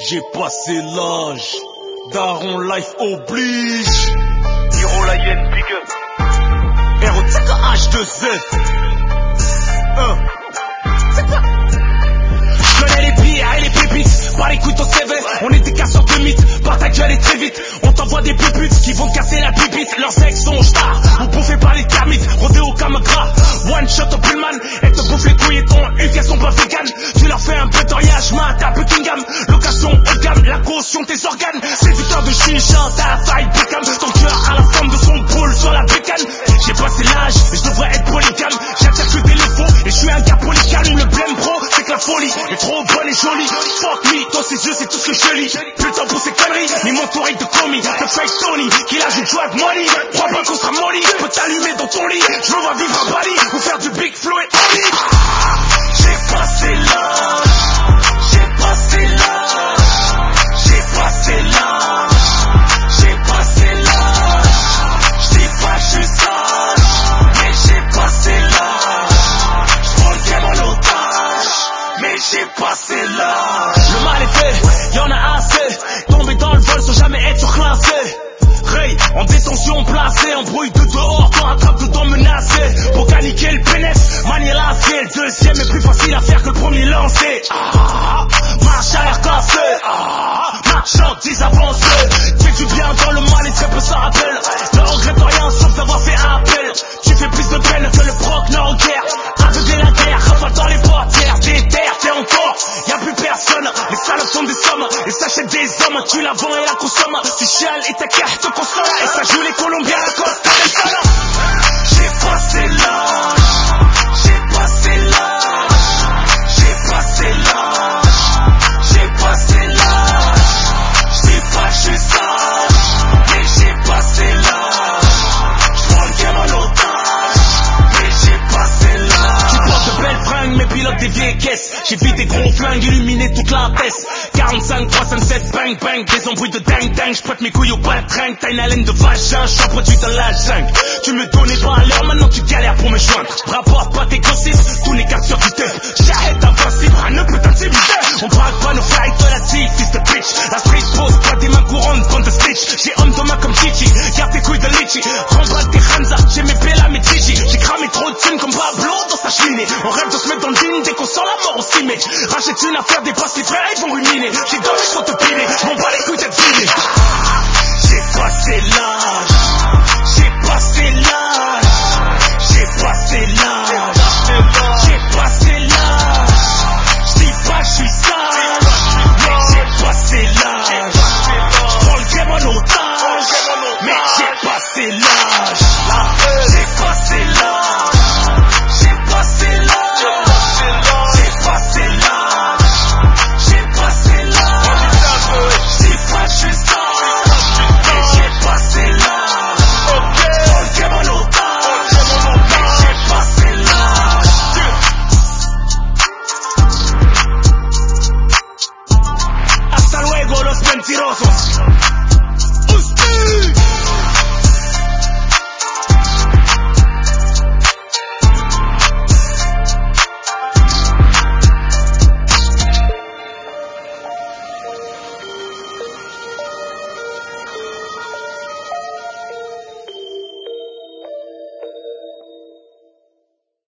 J'ai passé l'âge, Daron Life oblige. Hiro la hyène, big up. ROTK H2Z. Je connais les pierres et les pépites, par les couteaux CV. On est des casseurs de mythes, par ta gueule et très vite. On t'envoie des puputes qui vont te casser la pipite. Leurs ex sont stars, ou bouffés par les termites. Rodéo comme gras, one shot au pullman. Et te bouffe les couilles et ton huc, elles sont pas vegan. Tu leur fais un peu d'oriage, mat à Buckingham. Location haut de gamme, la caution tes organes. Séducteur de chicha, t'as faille Beckham. Ton cœur à la forme de son poule sur la bécane. J'ai passé l'âge, je devrais être polygame. J'attire que des faux et je suis un gars polygame. Le blême bro, c'est que la folie est trop bonne et jolie. Fuck me, dans ses yeux c'est tout ce que je lis. Putain pour ces conneries, ni mon touriste de commis. Le fake Tony, qui lâche du drug money. Crois pas qu'on sera molly, peut t'allumer dans ton lit. Je me vois vivre à Bali, ou faire du big flow et only. J'ai passé l'âge, j'ai passé l'âge, j'ai passé l'âge, j'ai passé l'âge. J'dis pas que je suis sage, mais j'ai passé l'âge. J'prends le game en otage, mais j'ai passé l'âge. Le mal est fait, y'en a assez. Tomber dans le vol sans jamais être surclassé. Ray, en détention placée, en brouille de dehors, t'en attrape dedans menacé. Pour caniquer le pénès, manier l'acier. Le deuxième est plus facile à faire que le premier lancé. Marche arrière cassé, marchandise avancée. Fais du bien dans le mal et très peu ça rappelle. Ne regrette rien sauf d'avoir fait appel. Tu fais plus de peine que le proc nord en guerre. Aveugler la guerre, rafale dans les portières. Des terres, t'es encore, y'a plus personne. Les salopes sont des sommes, et s'achètent des hommes. Tu la vends et la consommes. Tu chiales et ta carte te console. Et ça joue les Colombiens à la Costa del Sol. J'ai passé l'âge, j'ai passé l'âge, j'ai passé l'âge, j'ai passé l'âge. J'dis pas que je suis sage, mais j'ai passé l'âge. J'prends le game en otage, mais j'ai passé l'âge. Tu portes de belles fringues, mais pilote des vieilles caisses. J'ai vu des gros flingues illuminer toute la tête. 45, 357, bang bang, des embrouilles de dingue dingue. J'prête mes couilles au baltringue, t'as une haleine de vagin. J'suis un produit de la jungle. Tu me donnais pas à l'heure, maintenant tu galères pour me joindre. Rapporte pas tes grossistes, tous les captures du tape. J'arrête invincible, rien ne peut t'intimider. On braque pas nos flights de la team, fils de bitch. La street pose pas des mains couronnes, prends de stitch. J'ai homme de main comme Chichi, garde tes couilles de litchi. Remballe tes Hansa, j'ai mes Bella, mes Gigi. J'ai cramé trop de thunes comme Pablo dans sa cheminée. On rêve de se mettre dans le digne dès qu'on sent la mort, on s'y met. Rachète une affaire, dépasse les frères, ils vont ruminer. J'ai donné, je te